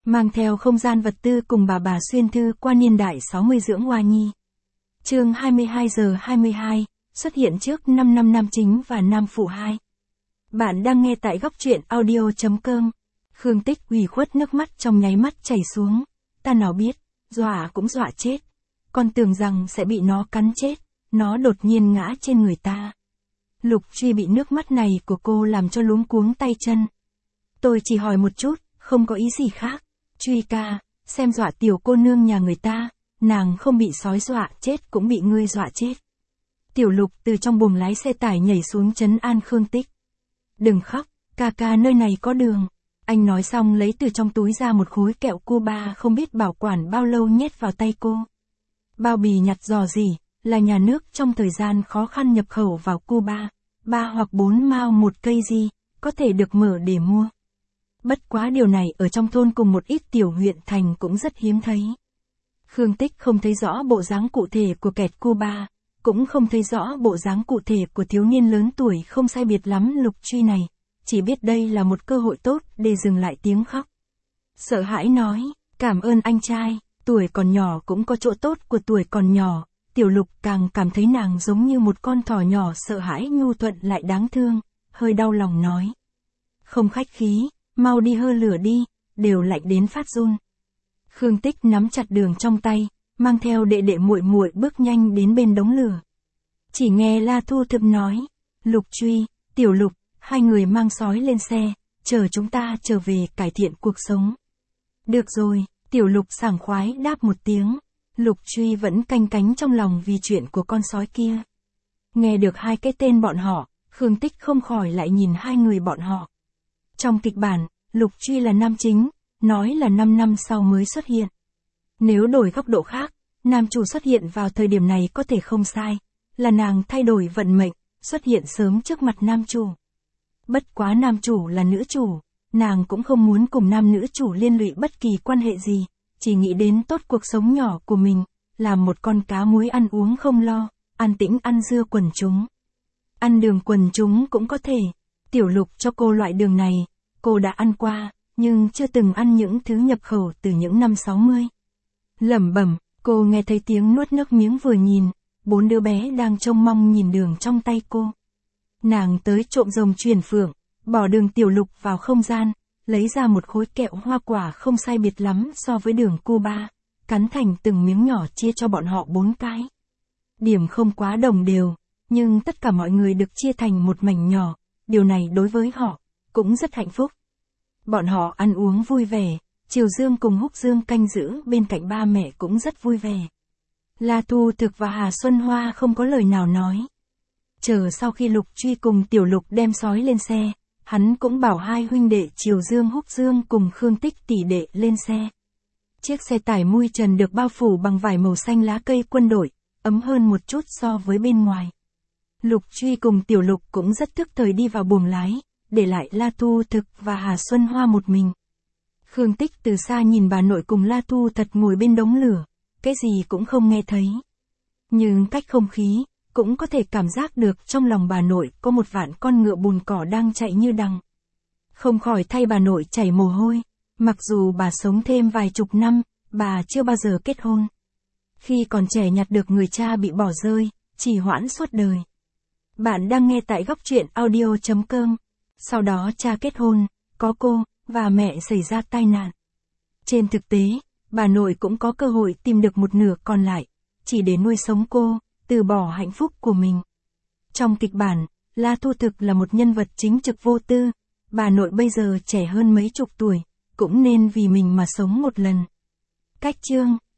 mang theo không gian vật tư cùng bà xuyên thư qua niên đại 60 dưỡng hoa nhi. Chương 22 giờ 22, xuất hiện trước 5 năm nam chính và nam phụ 2. Bạn đang nghe tại góc truyện audio.com. Khương Tích ủy khuất, nước mắt trong nháy mắt chảy xuống. Ta nào biết, dọa cũng dọa chết. Con tưởng rằng sẽ bị nó cắn chết, nó đột nhiên ngã trên người ta. Lục Truy bị nước mắt này của cô làm cho luống cuống tay chân. Tôi chỉ hỏi một chút, không có ý gì khác. Truy ca, xem dọa tiểu cô nương nhà người ta, nàng không bị sói dọa chết cũng bị ngươi dọa chết. Tiểu Lục từ trong buồng lái xe tải nhảy xuống trấn an Khương Tích. Đừng khóc, ca nơi này có đường. Anh nói xong lấy từ trong túi ra một khối kẹo Cuba không biết bảo quản bao lâu nhét vào tay cô. Bao bì nhặt dò gì, là nhà nước trong thời gian khó khăn nhập khẩu vào Cuba, 3 hoặc 4 mao một cây gì, có thể được mở để mua. Bất quá điều này ở trong thôn cùng một ít tiểu huyện thành cũng rất hiếm thấy. Khương Tích không thấy rõ bộ dáng cụ thể của kẹt Cuba, cũng không thấy rõ bộ dáng cụ thể của thiếu niên lớn tuổi không sai biệt lắm Lục Truy này, chỉ biết đây là một cơ hội tốt để dừng lại tiếng khóc. Sợ hãi nói, cảm ơn anh trai, tuổi còn nhỏ cũng có chỗ tốt của tuổi còn nhỏ. Tiểu Lục càng cảm thấy nàng giống như một con thỏ nhỏ sợ hãi nhu thuận lại đáng thương, hơi đau lòng nói. Không khách khí, mau đi hơ lửa đi, đều lạnh đến phát run. Khương Tích nắm chặt đường trong tay, mang theo đệ đệ muội muội bước nhanh đến bên đống lửa. Chỉ nghe La Thu Thập nói, Lục Truy, Tiểu Lục, hai người mang sói lên xe, chờ chúng ta trở về cải thiện cuộc sống. Được rồi, Tiểu Lục sảng khoái đáp một tiếng. Lục Truy vẫn canh cánh trong lòng vì chuyện của con sói kia. Nghe được hai cái tên bọn họ, Khương Tích không khỏi lại nhìn hai người bọn họ. Trong kịch bản, Lục Truy là nam chính, nói là 5 năm sau mới xuất hiện. Nếu đổi góc độ khác, nam chủ xuất hiện vào thời điểm này có thể không sai, là nàng thay đổi vận mệnh, xuất hiện sớm trước mặt nam chủ. Bất quá nam chủ là nữ chủ, nàng cũng không muốn cùng nam nữ chủ liên lụy bất kỳ quan hệ gì. Chỉ nghĩ đến tốt cuộc sống nhỏ của mình, làm một con cá muối ăn uống không lo, an tĩnh ăn dưa quần chúng. Ăn đường quần chúng cũng có thể, Tiểu Lục cho cô loại đường này, cô đã ăn qua, nhưng chưa từng ăn những thứ nhập khẩu từ những năm 60. Lẩm bẩm, cô nghe thấy tiếng nuốt nước miếng vừa nhìn, 4 đứa bé đang trông mong nhìn đường trong tay cô. Nàng tới trộm rồng truyền phượng, bỏ đường Tiểu Lục vào không gian. Lấy ra một khối kẹo hoa quả không sai biệt lắm so với đường Cuba, cắn thành từng miếng nhỏ chia cho bọn họ 4 cái. Điểm không quá đồng đều, nhưng tất cả mọi người được chia thành một mảnh nhỏ, điều này đối với họ, cũng rất hạnh phúc. Bọn họ ăn uống vui vẻ, Triều Dương cùng Húc Dương canh giữ bên cạnh ba mẹ cũng rất vui vẻ. La Thu Thực và Hà Xuân Hoa không có lời nào nói. Chờ sau khi Lục Truy cùng Tiểu Lục đem sói lên xe, hắn cũng bảo hai huynh đệ Triều Dương Húc Dương cùng Khương Tích tỷ đệ lên xe. Chiếc xe tải mui trần được bao phủ bằng vải màu xanh lá cây quân đội, ấm hơn một chút so với bên ngoài. Lục Truy cùng Tiểu Lục cũng rất thức thời đi vào buồng lái, để lại La Thu Thực và Hà Xuân Hoa một mình. Khương Tích từ xa nhìn bà nội cùng La Thu Thật ngồi bên đống lửa, cái gì cũng không nghe thấy. Nhưng cách không khí, cũng có thể cảm giác được trong lòng bà nội có một vạn con ngựa bùn cỏ đang chạy như đằng. Không khỏi thay bà nội chảy mồ hôi, mặc dù bà sống thêm vài chục năm, bà chưa bao giờ kết hôn. Khi còn trẻ nhặt được người cha bị bỏ rơi, trì hoãn suốt đời. Bạn đang nghe tại góc truyện audio.com. Sau đó cha kết hôn, có cô, và mẹ xảy ra tai nạn. Trên thực tế, bà nội cũng có cơ hội tìm được một nửa còn lại, chỉ để nuôi sống cô, từ bỏ hạnh phúc của mình. Trong kịch bản, La Thu Thực là một nhân vật chính trực vô tư, bà nội bây giờ trẻ hơn mấy chục tuổi, cũng nên vì mình mà sống một lần. Cách chương